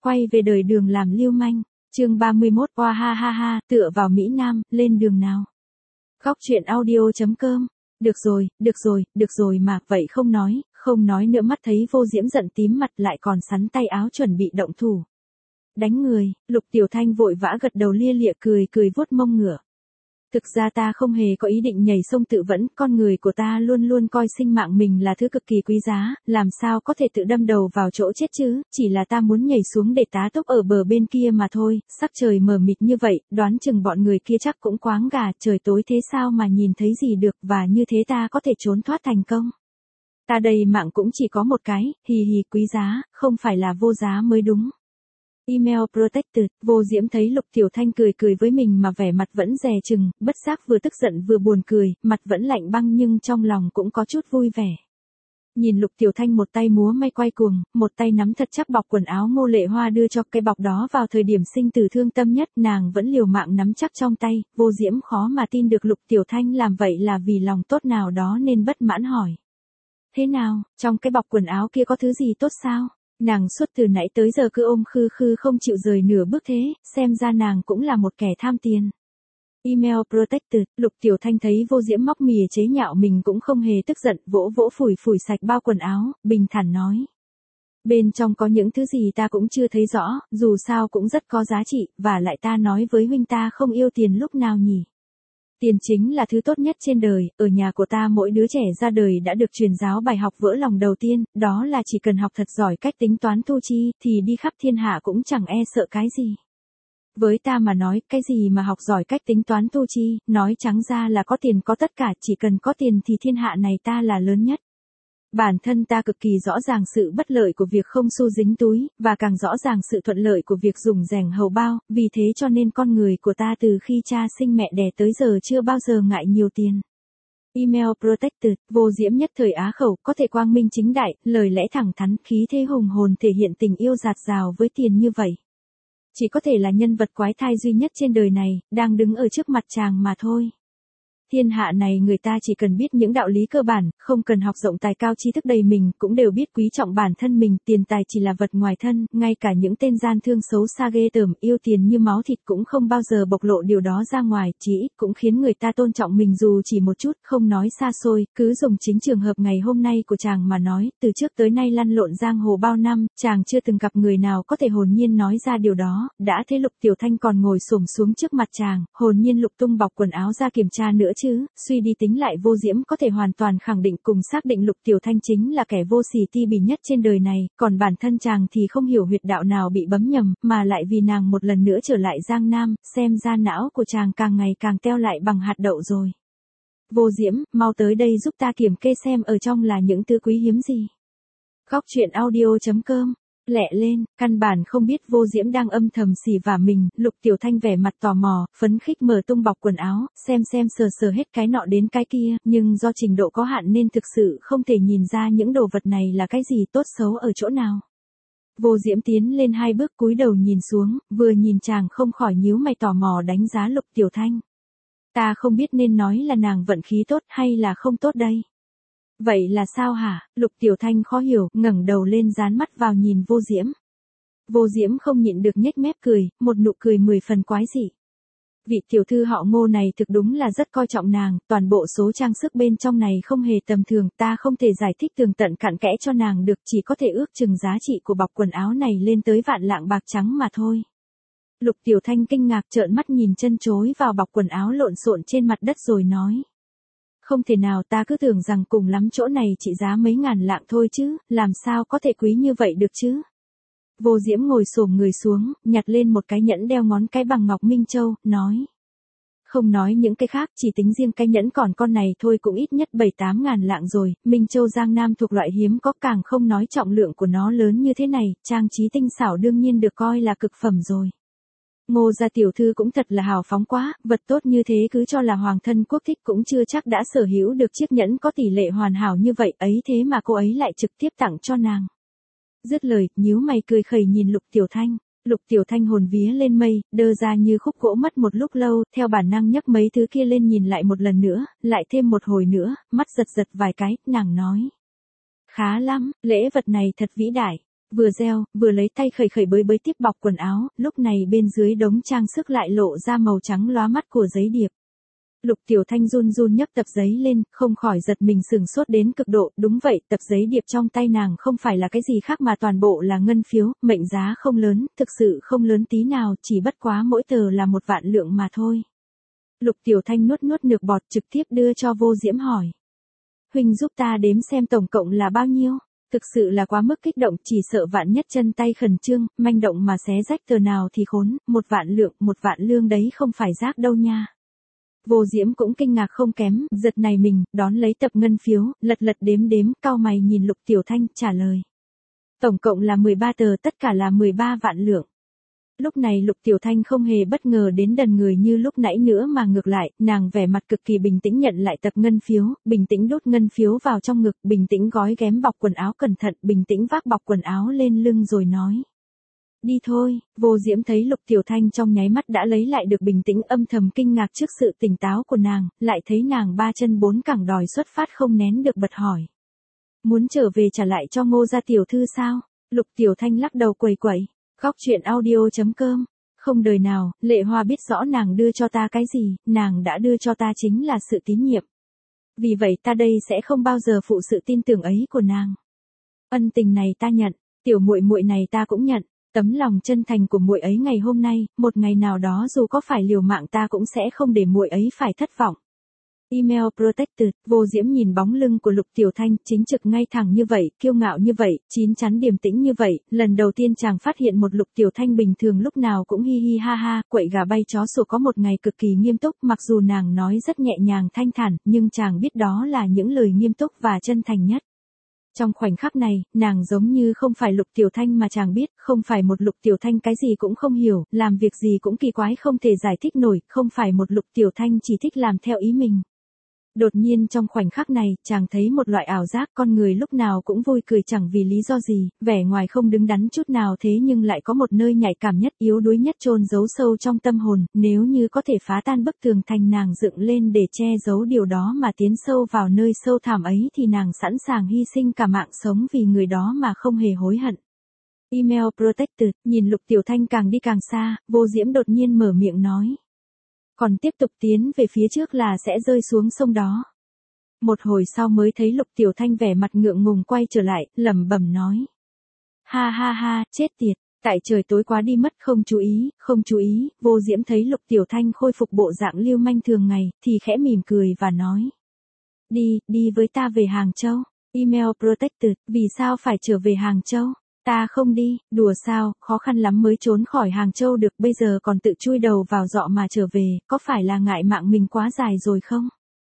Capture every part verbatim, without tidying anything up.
quay về đời đường làm lưu manh. Chương ba mươi mốt, oa ha ha ha, tựa vào Mỹ Nam, lên đường nào. Góc truyện audio chấm com. Được rồi, được rồi, được rồi mà, vậy không nói, không nói nữa. Mắt thấy Vô Diễm giận tím mặt lại còn sắn tay áo chuẩn bị động thủ. Đánh người, Lục Tiểu Thanh vội vã gật đầu lia lịa cười cười vuốt mông ngựa. Thực ra ta không hề có ý định nhảy sông tự vẫn, con người của ta luôn luôn coi sinh mạng mình là thứ cực kỳ quý giá, làm sao có thể tự đâm đầu vào chỗ chết chứ, chỉ là ta muốn nhảy xuống để tá túc ở bờ bên kia mà thôi. Sắc trời mờ mịt như vậy, đoán chừng bọn người kia chắc cũng quáng gà, trời tối thế sao mà nhìn thấy gì được, và như thế ta có thể trốn thoát thành công. Ta đây mạng cũng chỉ có một cái, hì hì, quý giá, không phải là vô giá mới đúng. Email protected. Vô Diễm thấy Lục Tiểu Thanh cười cười với mình mà vẻ mặt vẫn dè chừng, bất giác vừa tức giận vừa buồn cười, mặt vẫn lạnh băng nhưng trong lòng cũng có chút vui vẻ. Nhìn Lục Tiểu Thanh một tay múa may quay cuồng, một tay nắm thật chắc bọc quần áo Ngô Lệ Hoa đưa cho cái bọc đó vào thời điểm sinh tử thương tâm nhất, nàng vẫn liều mạng nắm chắc trong tay. Vô Diễm khó mà tin được Lục Tiểu Thanh làm vậy là vì lòng tốt nào đó nên bất mãn hỏi. Thế nào, trong cái bọc quần áo kia có thứ gì tốt sao? Nàng suốt từ nãy tới giờ cứ ôm khư khư không chịu rời nửa bước thế, xem ra nàng cũng là một kẻ tham tiền. Email protected. Lục Tiểu Thanh thấy Vô Diễm móc mỉa chế nhạo mình cũng không hề tức giận, vỗ vỗ phủi phủi sạch bao quần áo, bình thản nói. Bên trong có những thứ gì ta cũng chưa thấy rõ, dù sao cũng rất có giá trị, và lại ta nói với huynh ta không yêu tiền lúc nào nhỉ. Tiền chính là thứ tốt nhất trên đời, ở nhà của ta mỗi đứa trẻ ra đời đã được truyền giáo bài học vỡ lòng đầu tiên, đó là chỉ cần học thật giỏi cách tính toán thu chi, thì đi khắp thiên hạ cũng chẳng e sợ cái gì. Với ta mà nói, cái gì mà học giỏi cách tính toán thu chi, nói trắng ra là có tiền có tất cả, chỉ cần có tiền thì thiên hạ này ta là lớn nhất. Bản thân ta cực kỳ rõ ràng sự bất lợi của việc không xu dính túi, và càng rõ ràng sự thuận lợi của việc dùng rènh hầu bao, vì thế cho nên con người của ta từ khi cha sinh mẹ đẻ tới giờ chưa bao giờ ngại nhiều tiền. Email protected. Vô Diễm nhất thời á khẩu, có thể quang minh chính đại, lời lẽ thẳng thắn, khí thế hùng hồn thể hiện tình yêu dạt dào với tiền như vậy. Chỉ có thể là nhân vật quái thai duy nhất trên đời này, đang đứng ở trước mặt chàng mà thôi. Thiên hạ này người ta chỉ cần biết những đạo lý cơ bản, không cần học rộng tài cao tri thức đầy mình, cũng đều biết quý trọng bản thân mình, tiền tài chỉ là vật ngoài thân, ngay cả những tên gian thương xấu xa ghê tởm, yêu tiền như máu thịt cũng không bao giờ bộc lộ điều đó ra ngoài, chỉ ít cũng khiến người ta tôn trọng mình dù chỉ một chút, không nói xa xôi, cứ dùng chính trường hợp ngày hôm nay của chàng mà nói, từ trước tới nay lăn lộn giang hồ bao năm, chàng chưa từng gặp người nào có thể hồn nhiên nói ra điều đó, đã thế Lục Tiểu Thanh còn ngồi xổm xuống trước mặt chàng, hồn nhiên lục tung bọc quần áo ra kiểm tra nữa chứ, suy đi tính lại Vô Diễm có thể hoàn toàn khẳng định cùng xác định Lục Tiểu Thanh chính là kẻ vô sỉ ti bỉ nhất trên đời này, còn bản thân chàng thì không hiểu huyệt đạo nào bị bấm nhầm, mà lại vì nàng một lần nữa trở lại Giang Nam, xem ra não của chàng càng ngày càng teo lại bằng hạt đậu rồi. Vô Diễm, mau tới đây giúp ta kiểm kê xem ở trong là những thứ quý hiếm gì. Góc truyện audio chấm com. Lẹ lên, căn bản không biết Vô Diễm đang âm thầm xì vả mình, Lục Tiểu Thanh vẻ mặt tò mò, phấn khích mở tung bọc quần áo, xem xem sờ sờ hết cái nọ đến cái kia, nhưng do trình độ có hạn nên thực sự không thể nhìn ra những đồ vật này là cái gì, tốt xấu ở chỗ nào. Vô Diễm tiến lên hai bước cúi đầu nhìn xuống, vừa nhìn chàng không khỏi nhíu mày tò mò đánh giá Lục Tiểu Thanh. Ta không biết nên nói là nàng vận khí tốt hay là không tốt đây. Vậy là sao hả? Lục Tiểu Thanh khó hiểu, ngẩng đầu lên dán mắt vào nhìn Vô Diễm. Vô Diễm không nhịn được nhếch mép cười, một nụ cười mười phần quái dị. Vị tiểu thư họ Ngô này thực đúng là rất coi trọng nàng, toàn bộ số trang sức bên trong này không hề tầm thường, ta không thể giải thích tường tận cặn kẽ cho nàng được, chỉ có thể ước chừng giá trị của bọc quần áo này lên tới vạn lạng bạc trắng mà thôi. Lục Tiểu Thanh kinh ngạc trợn mắt nhìn chân chối vào bọc quần áo lộn xộn trên mặt đất rồi nói. Không thể nào, ta cứ tưởng rằng cùng lắm chỗ này trị giá mấy ngàn lạng thôi chứ, làm sao có thể quý như vậy được chứ. Vô Diễm ngồi xổm người xuống, nhặt lên một cái nhẫn đeo ngón cái bằng ngọc Minh Châu, nói. Không nói những cái khác, chỉ tính riêng cái nhẫn còn con này thôi cũng ít nhất bảy tám ngàn lạng rồi, Minh Châu Giang Nam thuộc loại hiếm có, càng không nói trọng lượng của nó lớn như thế này, trang trí tinh xảo đương nhiên được coi là cực phẩm rồi. Ngô gia tiểu thư cũng thật là hào phóng quá, vật tốt như thế cứ cho là hoàng thân quốc thích cũng chưa chắc đã sở hữu được chiếc nhẫn có tỷ lệ hoàn hảo như vậy, ấy thế mà cô ấy lại trực tiếp tặng cho nàng. Dứt lời, nhíu mày cười khẩy nhìn Lục Tiểu Thanh. Lục Tiểu Thanh hồn vía lên mây, đơ ra như khúc gỗ mất một lúc lâu, theo bản năng nhấc mấy thứ kia lên nhìn lại một lần nữa, lại thêm một hồi nữa, mắt giật giật vài cái, nàng nói. Khá lắm, lễ vật này thật vĩ đại. Vừa reo, vừa lấy tay khởi khởi bới bới tiếp bọc quần áo, lúc này bên dưới đống trang sức lại lộ ra màu trắng lóa mắt của giấy điệp. Lục Tiểu Thanh run run nhấc tập giấy lên, không khỏi giật mình sửng sốt đến cực độ, đúng vậy, tập giấy điệp trong tay nàng không phải là cái gì khác mà toàn bộ là ngân phiếu, mệnh giá không lớn, thực sự không lớn tí nào, chỉ bất quá mỗi tờ là một vạn lượng mà thôi. Lục Tiểu Thanh nuốt nuốt nước bọt trực tiếp đưa cho Vô Diễm hỏi. Huynh giúp ta đếm xem tổng cộng là bao nhiêu? Thực sự là quá mức kích động, chỉ sợ vạn nhất chân tay khẩn trương, manh động mà xé rách tờ nào thì khốn, một vạn lượng, một vạn lương đấy không phải rác đâu nha. Vô Diễm cũng kinh ngạc không kém, giật này mình, đón lấy tập ngân phiếu, lật lật đếm đếm, cau mày nhìn Lục Tiểu Thanh, trả lời. Tổng cộng là mười ba tờ, tất cả là mười ba vạn lượng. Lúc này Lục Tiểu Thanh không hề bất ngờ đến đần người như lúc nãy nữa mà ngược lại, nàng vẻ mặt cực kỳ bình tĩnh nhận lại tập ngân phiếu, bình tĩnh đút ngân phiếu vào trong ngực, bình tĩnh gói ghém bọc quần áo cẩn thận, bình tĩnh vác bọc quần áo lên lưng rồi nói. Đi thôi. Vô Diễm thấy Lục Tiểu Thanh trong nháy mắt đã lấy lại được bình tĩnh, âm thầm kinh ngạc trước sự tỉnh táo của nàng, lại thấy nàng ba chân bốn cẳng đòi xuất phát không nén được bật hỏi. Muốn trở về trả lại cho Ngô gia tiểu thư sao? Lục Tiểu Thanh lắc đầu quẩy quẩy. Góc truyện audio chấm com. Không đời nào, Lệ Hoa biết rõ nàng đưa cho ta cái gì, nàng đã đưa cho ta chính là sự tín nhiệm. Vì vậy ta đây sẽ không bao giờ phụ sự tin tưởng ấy của nàng. Ân tình này ta nhận, tiểu muội muội này ta cũng nhận. Tấm lòng chân thành của muội ấy ngày hôm nay, một ngày nào đó dù có phải liều mạng ta cũng sẽ không để muội ấy phải thất vọng. Email Protected. Vô Diễm nhìn bóng lưng của Lục Tiểu Thanh, chính trực ngay thẳng như vậy, kiêu ngạo như vậy, chín chắn điềm tĩnh như vậy, lần đầu tiên chàng phát hiện một Lục Tiểu Thanh bình thường lúc nào cũng hi hi ha ha, quậy gà bay chó sủa có một ngày cực kỳ nghiêm túc, mặc dù nàng nói rất nhẹ nhàng thanh thản, nhưng chàng biết đó là những lời nghiêm túc và chân thành nhất. Trong khoảnh khắc này, nàng giống như không phải Lục Tiểu Thanh mà chàng biết, không phải một Lục Tiểu Thanh cái gì cũng không hiểu, làm việc gì cũng kỳ quái không thể giải thích nổi, không phải một Lục Tiểu Thanh chỉ thích làm theo ý mình. Đột nhiên trong khoảnh khắc này, chàng thấy một loại ảo giác, con người lúc nào cũng vui cười chẳng vì lý do gì, vẻ ngoài không đứng đắn chút nào thế nhưng lại có một nơi nhạy cảm nhất, yếu đuối nhất chôn giấu sâu trong tâm hồn, nếu như có thể phá tan bức tường thành nàng dựng lên để che giấu điều đó mà tiến sâu vào nơi sâu thẳm ấy thì nàng sẵn sàng hy sinh cả mạng sống vì người đó mà không hề hối hận. Email Protected. Nhìn Lục Tiểu Thanh càng đi càng xa, Vô Diễm đột nhiên mở miệng nói. Còn tiếp tục tiến về phía trước là sẽ rơi xuống sông đó. Một hồi sau mới thấy Lục Tiểu Thanh vẻ mặt ngượng ngùng quay trở lại, lẩm bẩm nói. Ha ha ha, chết tiệt, tại trời tối quá đi mất không chú ý, không chú ý, Vô Diễm thấy Lục Tiểu Thanh khôi phục bộ dạng lưu manh thường ngày, thì khẽ mỉm cười và nói. Đi, đi với ta về Hàng Châu. Email Protected. Vì sao phải trở về Hàng Châu? Ta không đi, đùa sao, khó khăn lắm mới trốn khỏi Hàng Châu được, bây giờ còn tự chui đầu vào dọ mà trở về, có phải là ngại mạng mình quá dài rồi không?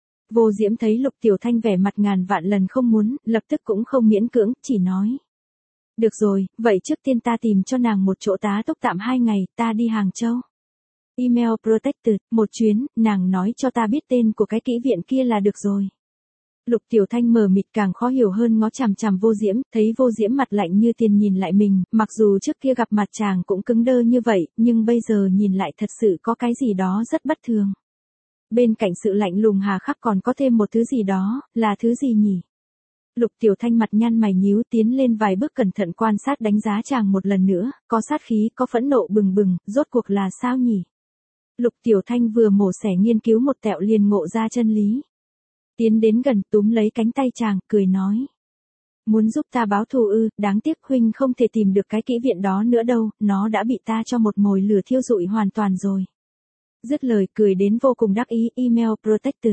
Vô Diễm thấy Lục Tiểu Thanh vẻ mặt ngàn vạn lần không muốn, lập tức cũng không miễn cưỡng, chỉ nói. Được rồi, vậy trước tiên ta tìm cho nàng một chỗ tá túc tạm hai ngày, ta đi Hàng Châu. Email Protected. Một chuyến, nàng nói cho ta biết tên của cái kỹ viện kia là được rồi. Lục Tiểu Thanh mờ mịt càng khó hiểu hơn ngó chằm chằm Vô Diễm, thấy Vô Diễm mặt lạnh như tiền nhìn lại mình, mặc dù trước kia gặp mặt chàng cũng cứng đơ như vậy, nhưng bây giờ nhìn lại thật sự có cái gì đó rất bất thường. Bên cạnh sự lạnh lùng hà khắc còn có thêm một thứ gì đó, là thứ gì nhỉ? Lục Tiểu Thanh mặt nhăn mày nhíu tiến lên vài bước cẩn thận quan sát đánh giá chàng một lần nữa, có sát khí, có phẫn nộ bừng bừng, rốt cuộc là sao nhỉ? Lục Tiểu Thanh vừa mổ xẻ nghiên cứu một tẹo liền ngộ ra chân lý. Tiến đến gần túm lấy cánh tay chàng, cười nói. Muốn giúp ta báo thù ư, đáng tiếc huynh không thể tìm được cái kỹ viện đó nữa đâu, nó đã bị ta cho một mồi lửa thiêu rụi hoàn toàn rồi. Dứt lời cười đến vô cùng đắc ý. Email Protected.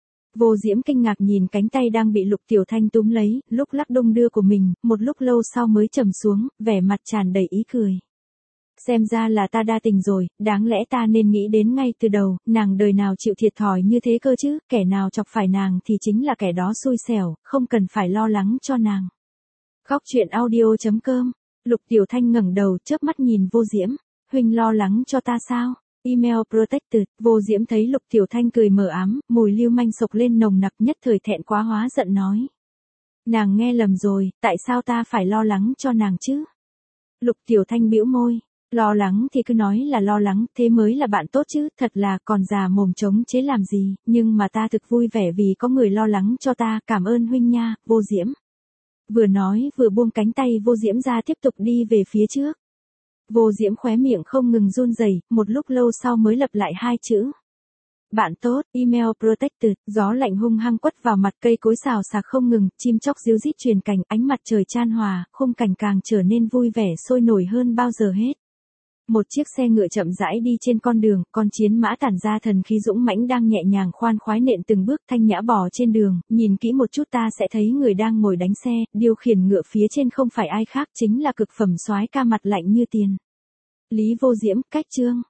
Vô Diễm kinh ngạc nhìn cánh tay đang bị Lục Tiểu Thanh túm lấy, lúc lắc đung đưa của mình, một lúc lâu sau mới trầm xuống, vẻ mặt tràn đầy ý cười. Xem ra là ta đa tình rồi, đáng lẽ ta nên nghĩ đến ngay từ đầu, nàng đời nào chịu thiệt thòi như thế cơ chứ, kẻ nào chọc phải nàng thì chính là kẻ đó xui xẻo, không cần phải lo lắng cho nàng. Góc truyện audio chấm com. Lục Tiểu Thanh ngẩng đầu chớp mắt nhìn Vô Diễm, huynh lo lắng cho ta sao? Email Protected. Vô Diễm thấy Lục Tiểu Thanh cười mờ ám, mùi lưu manh sộc lên nồng nặc, nhất thời thẹn quá hóa giận nói. Nàng nghe lầm rồi, tại sao ta phải lo lắng cho nàng chứ? Lục Tiểu Thanh bĩu môi. Lo lắng thì cứ nói là lo lắng, thế mới là bạn tốt chứ, thật là còn già mồm trống chế làm gì, nhưng mà ta thực vui vẻ vì có người lo lắng cho ta, cảm ơn huynh nha, Vô Diễm. Vừa nói vừa buông cánh tay Vô Diễm ra tiếp tục đi về phía trước. Vô Diễm khóe miệng không ngừng run rẩy, một lúc lâu sau mới lặp lại hai chữ. Bạn tốt, email protected, gió lạnh hung hăng quất vào mặt, cây cối xào xạc không ngừng, chim chóc ríu rít truyền cảnh, ánh mặt trời chan hòa, khung cảnh càng trở nên vui vẻ sôi nổi hơn bao giờ hết. Một chiếc xe ngựa chậm rãi đi trên con đường, con chiến mã tản ra thần khí dũng mãnh đang nhẹ nhàng khoan khoái nện từng bước thanh nhã bò trên đường, nhìn kỹ một chút ta sẽ thấy người đang ngồi đánh xe, điều khiển ngựa phía trên không phải ai khác chính là cực phẩm soái ca mặt lạnh như tiền. Lý Vô Diễm, cách chương.